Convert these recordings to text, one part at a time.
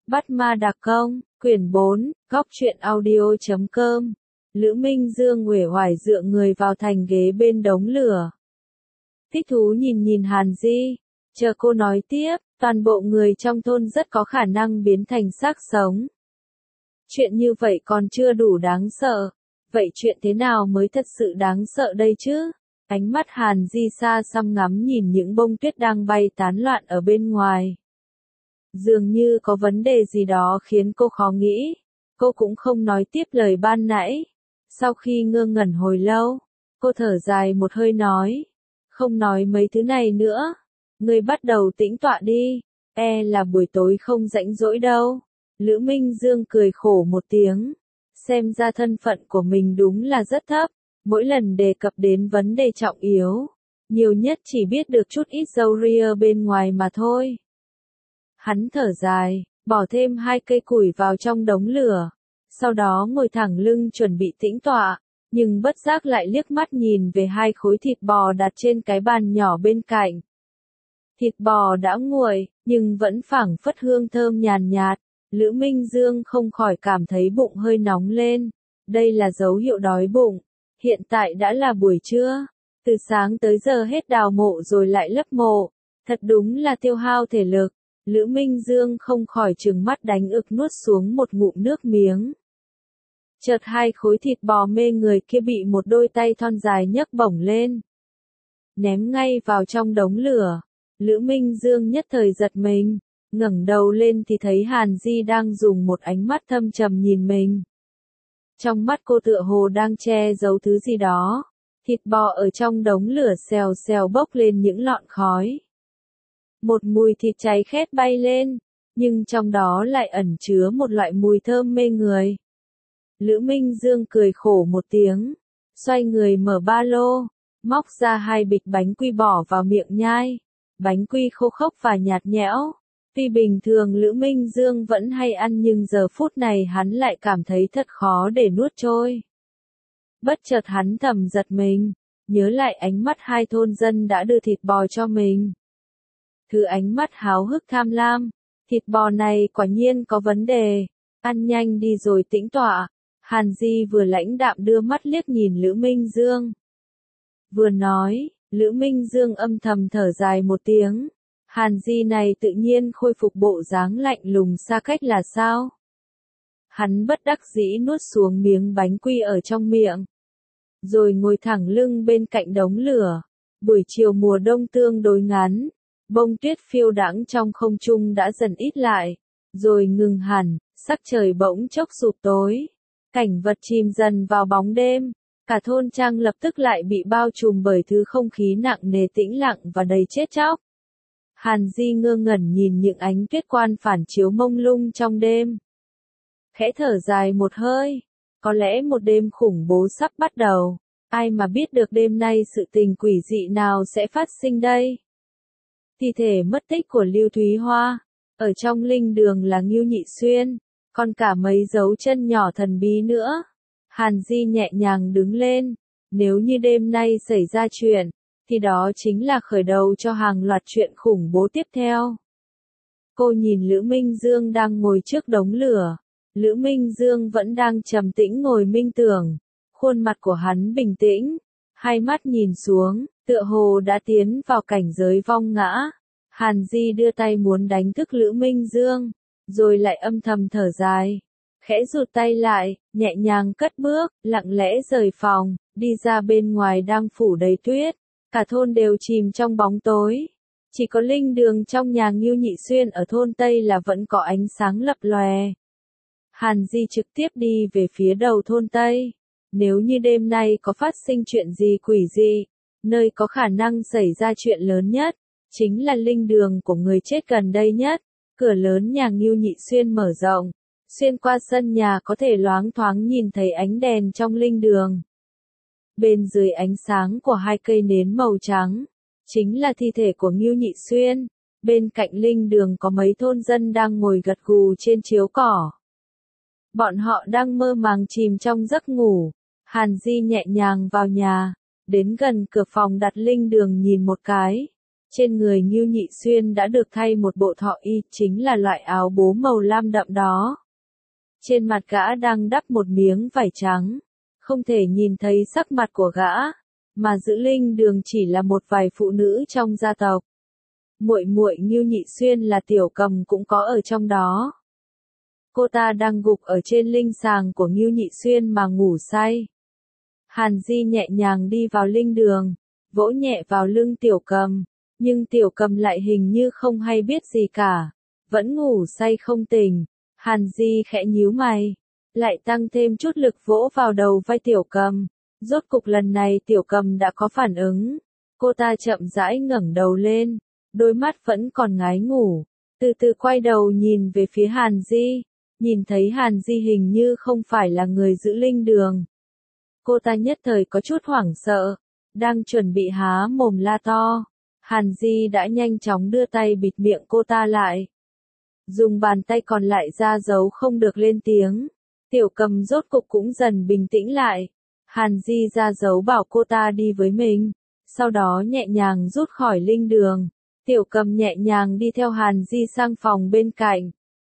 Bắt ma đặc công, quyển 4, góc truyện audio.com. Lữ Minh Dương uể oải dựa người vào thành ghế bên đống lửa. Thích thú nhìn Hàn Di, chờ cô nói tiếp, toàn bộ người trong thôn rất có khả năng biến thành xác sống. Chuyện như vậy còn chưa đủ đáng sợ, vậy chuyện thế nào mới thật sự đáng sợ đây chứ? Ánh mắt Hàn Di xa xăm ngắm nhìn những bông tuyết đang bay tán loạn ở bên ngoài. Dường như có vấn đề gì đó khiến cô khó nghĩ, cô cũng không nói tiếp lời ban nãy. Sau khi ngơ ngẩn hồi lâu, cô thở dài một hơi nói, không nói mấy thứ này nữa, ngươi bắt đầu tĩnh tọa đi, là buổi tối không rảnh rỗi đâu. Lữ Minh Dương cười khổ một tiếng, xem ra thân phận của mình đúng là rất thấp, mỗi lần đề cập đến vấn đề trọng yếu, nhiều nhất chỉ biết được chút ít râu ria bên ngoài mà thôi. Hắn thở dài, bỏ thêm 2 cây củi vào trong đống lửa, sau đó ngồi thẳng lưng chuẩn bị tĩnh tọa, nhưng bất giác lại liếc mắt nhìn về 2 khối thịt bò đặt trên cái bàn nhỏ bên cạnh. Thịt bò đã nguội, nhưng vẫn phảng phất hương thơm nhàn nhạt, Lữ Minh Dương không khỏi cảm thấy bụng hơi nóng lên, đây là dấu hiệu đói bụng, hiện tại đã là buổi trưa, từ sáng tới giờ hết đào mộ rồi lại lấp mộ, thật đúng là tiêu hao thể lực. Lữ Minh Dương không khỏi trừng mắt đánh ực nuốt xuống một ngụm nước miếng. Chợt 2 khối thịt bò mê người kia bị một đôi tay thon dài nhấc bổng lên, ném ngay vào trong đống lửa. Lữ Minh Dương nhất thời giật mình, ngẩng đầu lên thì thấy Hàn Di đang dùng một ánh mắt thâm trầm nhìn mình. Trong mắt cô tựa hồ đang che giấu thứ gì đó, thịt bò ở trong đống lửa xèo xèo bốc lên những lọn khói. Một mùi thịt cháy khét bay lên, nhưng trong đó lại ẩn chứa một loại mùi thơm mê người. Lữ Minh Dương cười khổ một tiếng, xoay người mở ba lô, móc ra 2 bịch bánh quy bỏ vào miệng nhai. Bánh quy khô khốc và nhạt nhẽo. Tuy bình thường Lữ Minh Dương vẫn hay ăn nhưng giờ phút này hắn lại cảm thấy thật khó để nuốt trôi. Bất chợt hắn thầm giật mình, nhớ lại ánh mắt 2 thôn dân đã đưa thịt bò cho mình. Thứ ánh mắt háo hức tham lam, thịt bò này quả nhiên có vấn đề, ăn nhanh đi rồi tĩnh tọa. Hàn Di vừa lãnh đạm đưa mắt liếc nhìn Lữ Minh Dương. Vừa nói, Lữ Minh Dương âm thầm thở dài một tiếng, Hàn Di này tự nhiên khôi phục bộ dáng lạnh lùng xa cách là sao? Hắn bất đắc dĩ nuốt xuống miếng bánh quy ở trong miệng, rồi ngồi thẳng lưng bên cạnh đống lửa. Buổi chiều mùa đông tương đối ngắn, bông tuyết phiêu đãng trong không trung đã dần ít lại, rồi ngừng hẳn, sắc trời bỗng chốc sụp tối, cảnh vật chìm dần vào bóng đêm. Cả thôn trang lập tức lại bị bao trùm bởi thứ không khí nặng nề tĩnh lặng và đầy chết chóc. Hàn Di ngơ ngẩn nhìn những ánh tuyết quan phản chiếu mông lung trong đêm. Khẽ thở dài một hơi, có lẽ một đêm khủng bố sắp bắt đầu, ai mà biết được đêm nay sự tình quỷ dị nào sẽ phát sinh đây. Thi thể mất tích của Lưu Thúy Hoa, ở trong linh đường là Ngưu Nhị Xuyên, còn cả mấy dấu chân nhỏ thần bí nữa. Hàn Di nhẹ nhàng đứng lên, nếu như đêm nay xảy ra chuyện, thì đó chính là khởi đầu cho hàng loạt chuyện khủng bố tiếp theo. Cô nhìn Lữ Minh Dương đang ngồi trước đống lửa, Lữ Minh Dương vẫn đang trầm tĩnh ngồi minh tưởng, khuôn mặt của hắn bình tĩnh, 2 mắt nhìn xuống, tựa hồ đã tiến vào cảnh giới vong ngã. Hàn Di đưa tay muốn đánh thức Lữ Minh Dương, rồi lại âm thầm thở dài. Khẽ rụt tay lại, nhẹ nhàng cất bước, lặng lẽ rời phòng, đi ra bên ngoài đang phủ đầy tuyết. Cả thôn đều chìm trong bóng tối. Chỉ có linh đường trong nhà Ngưu Nhị Xuyên ở thôn Tây là vẫn có ánh sáng lập lòe. Hàn Di trực tiếp đi về phía đầu thôn Tây. Nếu như đêm nay có phát sinh chuyện gì quỷ dị, nơi có khả năng xảy ra chuyện lớn nhất, chính là linh đường của người chết gần đây nhất. Cửa lớn nhà Ngưu Nhị Xuyên mở rộng. Xuyên qua sân nhà có thể loáng thoáng nhìn thấy ánh đèn trong linh đường. Bên dưới ánh sáng của 2 cây nến màu trắng, chính là thi thể của Ngưu Nhị Xuyên. Bên cạnh linh đường có mấy thôn dân đang ngồi gật gù trên chiếu cỏ. Bọn họ đang mơ màng chìm trong giấc ngủ. Hàn Di nhẹ nhàng vào nhà, đến gần cửa phòng đặt linh đường nhìn một cái. Trên người Ngưu Nhị Xuyên đã được thay một bộ thọ y, chính là loại áo bố màu lam đậm đó. Trên mặt gã đang đắp một miếng vải trắng, không thể nhìn thấy sắc mặt của gã, mà giữ linh đường chỉ là một vài phụ nữ trong gia tộc. Muội muội Ngưu Nhị Xuyên là Tiểu Cầm cũng có ở trong đó. Cô ta đang gục ở trên linh sàng của Ngưu Nhị Xuyên mà ngủ say. Hàn Di nhẹ nhàng đi vào linh đường, vỗ nhẹ vào lưng Tiểu Cầm, nhưng Tiểu Cầm lại hình như không hay biết gì cả, vẫn ngủ say không tỉnh. Hàn Di khẽ nhíu mày, lại tăng thêm chút lực vỗ vào đầu vai Tiểu Cầm. Rốt cục lần này Tiểu Cầm đã có phản ứng. Cô ta chậm rãi ngẩng đầu lên, đôi mắt vẫn còn ngái ngủ, từ từ quay đầu nhìn về phía Hàn Di, nhìn thấy Hàn Di hình như không phải là người giữ linh đường. Cô ta nhất thời có chút hoảng sợ, đang chuẩn bị há mồm la to. Hàn Di đã nhanh chóng đưa tay bịt miệng cô ta lại, dùng bàn tay còn lại ra dấu không được lên tiếng. Tiểu Cầm rốt cục cũng dần bình tĩnh lại. Hàn Di ra dấu bảo cô ta đi với mình, sau đó nhẹ nhàng rút khỏi linh đường. Tiểu Cầm nhẹ nhàng đi theo Hàn Di sang phòng bên cạnh.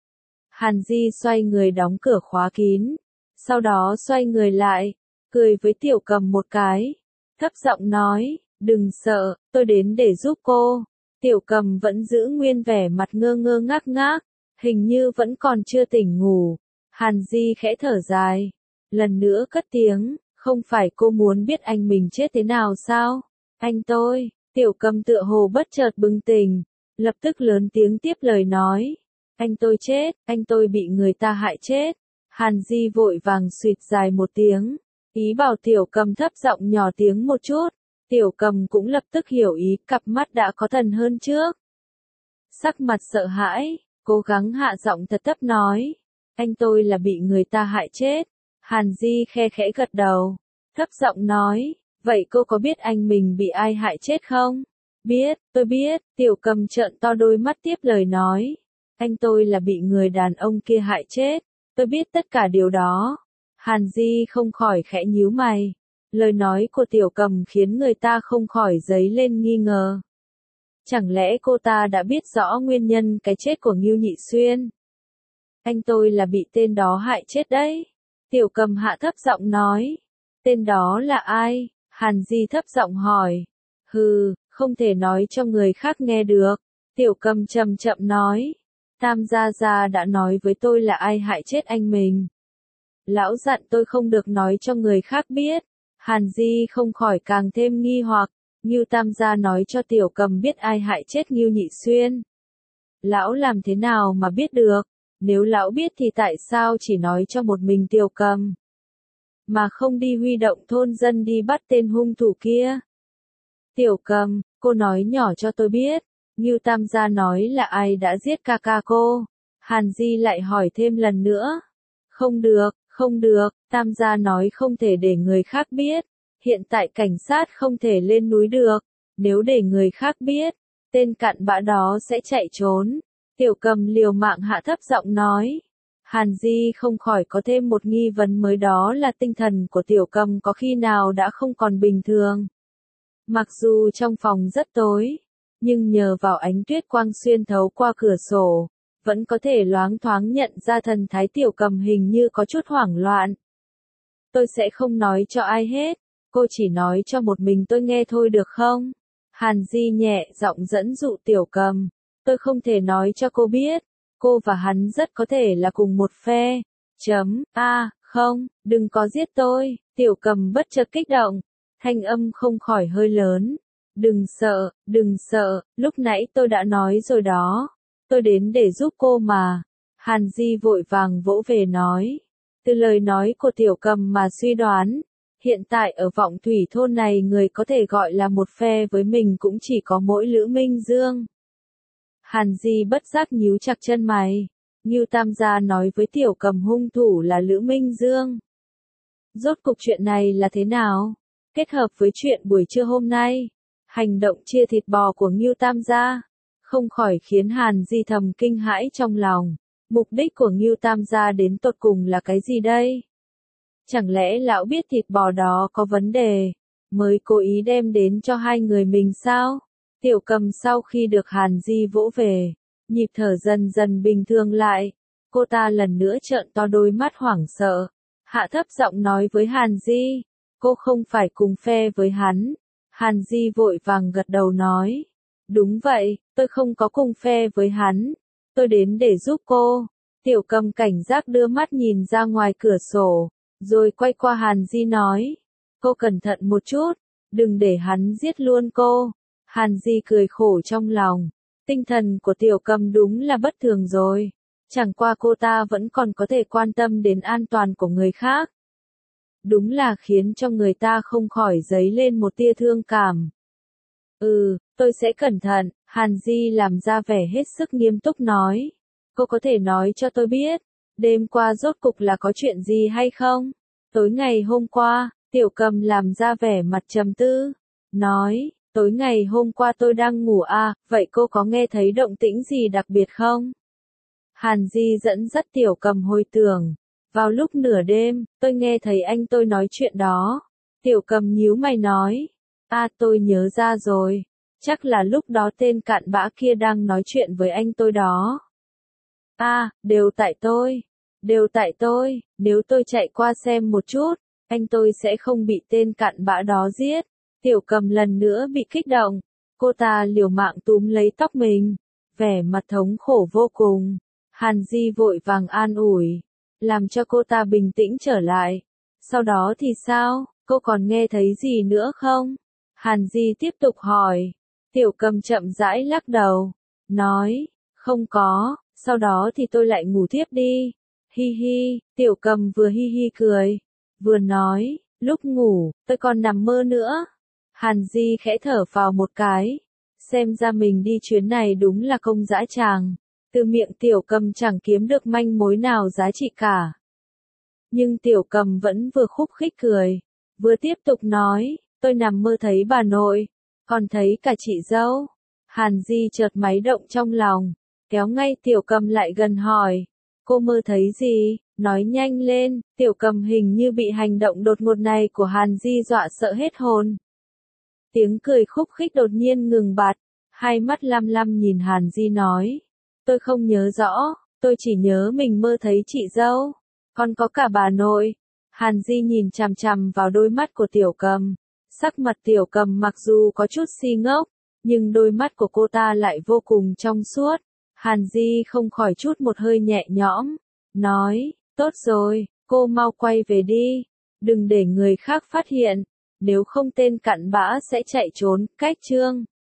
Hàn Di xoay người đóng cửa khóa kín, sau đó xoay người lại, cười với Tiểu Cầm một cái, thấp giọng nói, đừng sợ, tôi đến để giúp cô. Tiểu Cầm vẫn giữ nguyên vẻ mặt ngơ ngơ ngác ngác, hình như vẫn còn chưa tỉnh ngủ. Hàn Di khẽ thở dài, lần nữa cất tiếng, không phải cô muốn biết anh mình chết thế nào sao? Anh tôi. Tiểu Cầm tựa hồ bất chợt bừng tỉnh, lập tức lớn tiếng tiếp lời nói. Anh tôi chết, anh tôi bị người ta hại chết. Hàn Di vội vàng xuyệt dài một tiếng, ý bảo Tiểu Cầm thấp giọng nhỏ tiếng một chút. Tiểu Cầm cũng lập tức hiểu ý, cặp mắt đã có thần hơn trước. Sắc mặt sợ hãi, cố gắng hạ giọng thật thấp nói. Anh tôi là bị người ta hại chết. Hàn Di khe khẽ gật đầu, thấp giọng nói. Vậy cô có biết anh mình bị ai hại chết không? Biết, tôi biết. Tiểu Cầm trợn to đôi mắt tiếp lời nói. Anh tôi là bị người đàn ông kia hại chết. Tôi biết tất cả điều đó. Hàn Di không khỏi khẽ nhíu mày. Lời nói của Tiểu Cầm khiến người ta không khỏi dấy lên nghi ngờ. Chẳng lẽ cô ta đã biết rõ nguyên nhân cái chết của Ngưu Nhị Xuyên? Anh tôi là bị tên đó hại chết đấy. Tiểu Cầm hạ thấp giọng nói. Tên đó là ai? Hàn Di thấp giọng hỏi. Hừ, không thể nói cho người khác nghe được. Tiểu Cầm chậm chậm nói. Tam Gia Gia đã nói với tôi là ai hại chết anh mình. Lão dặn tôi không được nói cho người khác biết. Hàn Di không khỏi càng thêm nghi hoặc. Ngưu Tam Gia nói cho Tiểu Cầm biết ai hại chết Ngưu Nhị Xuyên. Lão làm thế nào mà biết được? Nếu lão biết thì tại sao chỉ nói cho một mình Tiểu Cầm, mà không đi huy động thôn dân đi bắt tên hung thủ kia? Tiểu Cầm, cô nói nhỏ cho tôi biết. Ngưu Tam Gia nói là ai đã giết ca ca cô? Hàn Di lại hỏi thêm lần nữa. Không được, không được, Tam Gia nói không thể để người khác biết. Hiện tại cảnh sát không thể lên núi được. Nếu để người khác biết, tên cặn bã đó sẽ chạy trốn. Tiểu Cầm liều mạng hạ thấp giọng nói. Hàn Di không khỏi có thêm một nghi vấn mới, đó là tinh thần của Tiểu Cầm có khi nào đã không còn bình thường. Mặc dù trong phòng rất tối, nhưng nhờ vào ánh tuyết quang xuyên thấu qua cửa sổ, vẫn có thể loáng thoáng nhận ra thần thái Tiểu Cầm hình như có chút hoảng loạn. Tôi sẽ không nói cho ai hết, cô chỉ nói cho một mình tôi nghe thôi được không? Hàn Di nhẹ giọng dẫn dụ Tiểu Cầm. Tôi không thể nói cho cô biết, cô và hắn rất có thể là cùng một phe. Không, đừng có giết tôi. Tiểu Cầm bất chợt kích động, thanh âm không khỏi hơi lớn. Đừng sợ, lúc nãy tôi đã nói rồi đó. Tôi đến để giúp cô mà. Hàn Di vội vàng vỗ về nói. Từ lời nói của Tiểu Cầm mà suy đoán, hiện tại ở Vọng Thủy thôn này người có thể gọi là một phe với mình cũng chỉ có mỗi Lữ Minh Dương. Hàn Di bất giác nhíu chặt chân mày. Ngưu Tam Gia nói với Tiểu Cầm hung thủ là Lữ Minh Dương. Rốt cục chuyện này là thế nào? Kết hợp với chuyện buổi trưa hôm nay, hành động chia thịt bò của Ngưu Tam Gia, không khỏi khiến Hàn Di thầm kinh hãi trong lòng. Mục đích của Ngưu Tam Gia đến tột cùng là cái gì đây? Chẳng lẽ lão biết thịt bò đó có vấn đề, mới cố ý đem đến cho hai người mình sao? Tiểu Cầm sau khi được Hàn Di vỗ về, nhịp thở dần dần bình thường lại. Cô ta lần nữa trợn to đôi mắt hoảng sợ, hạ thấp giọng nói với Hàn Di, cô không phải cùng phe với hắn. Hàn Di vội vàng gật đầu nói, đúng vậy, tôi không có cùng phe với hắn, tôi đến để giúp cô. Tiểu Cầm cảnh giác đưa mắt nhìn ra ngoài cửa sổ, rồi quay qua Hàn Di nói, cô cẩn thận một chút, đừng để hắn giết luôn cô. Hàn Di cười khổ trong lòng, tinh thần của Tiểu Cầm đúng là bất thường rồi, chẳng qua cô ta vẫn còn có thể quan tâm đến an toàn của người khác. Đúng là khiến cho người ta không khỏi dấy lên một tia thương cảm. Tôi sẽ cẩn thận, Hàn Di làm ra vẻ hết sức nghiêm túc nói. Cô có thể nói cho tôi biết, đêm qua rốt cục là có chuyện gì hay không? Tối ngày hôm qua, Tiểu Cầm làm ra vẻ mặt trầm tư, nói, tối ngày hôm qua tôi đang ngủ à, vậy cô có nghe thấy động tĩnh gì đặc biệt không? Hàn Di dẫn dắt Tiểu Cầm hồi tưởng, vào lúc nửa đêm, tôi nghe thấy anh tôi nói chuyện đó. Tiểu Cầm nhíu mày nói, tôi nhớ ra rồi, chắc là lúc đó tên cặn bã kia đang nói chuyện với anh tôi đó. Đều tại tôi, nếu tôi chạy qua xem một chút, anh tôi sẽ không bị tên cặn bã đó giết. Tiểu Cầm lần nữa bị kích động, cô ta liều mạng túm lấy tóc mình, vẻ mặt thống khổ vô cùng. Hàn Di vội vàng an ủi, làm cho cô ta bình tĩnh trở lại. Sau đó thì sao, cô còn nghe thấy gì nữa không? Hàn Di tiếp tục hỏi. Tiểu Cầm chậm rãi lắc đầu, nói, không có, sau đó thì tôi lại ngủ thiếp đi. Hi hi, Tiểu Cầm vừa hi hi cười, vừa nói, lúc ngủ, tôi còn nằm mơ nữa. Hàn Di khẽ thở phào một cái, xem ra mình đi chuyến này đúng là công dã tràng. Từ miệng Tiểu Cầm chẳng kiếm được manh mối nào giá trị cả. Nhưng Tiểu Cầm vẫn vừa khúc khích cười, vừa tiếp tục nói, tôi nằm mơ thấy bà nội, còn thấy cả chị dâu. Hàn Di chợt máy động trong lòng, kéo ngay Tiểu Cầm lại gần hỏi, cô mơ thấy gì, nói nhanh lên. Tiểu Cầm hình như bị hành động đột ngột này của Hàn Di dọa sợ hết hồn. Tiếng cười khúc khích đột nhiên ngừng bặt, hai mắt lam lam nhìn Hàn Di nói, tôi không nhớ rõ, tôi chỉ nhớ mình mơ thấy chị dâu, còn có cả bà nội. Hàn Di nhìn chằm chằm vào đôi mắt của Tiểu Cầm, sắc mặt Tiểu Cầm mặc dù có chút si ngốc, nhưng đôi mắt của cô ta lại vô cùng trong suốt. Hàn Di không khỏi chút một hơi nhẹ nhõm, nói, tốt rồi, cô mau quay về đi, đừng để người khác phát hiện, nếu không tên cặn bã sẽ chạy trốn. Cách chương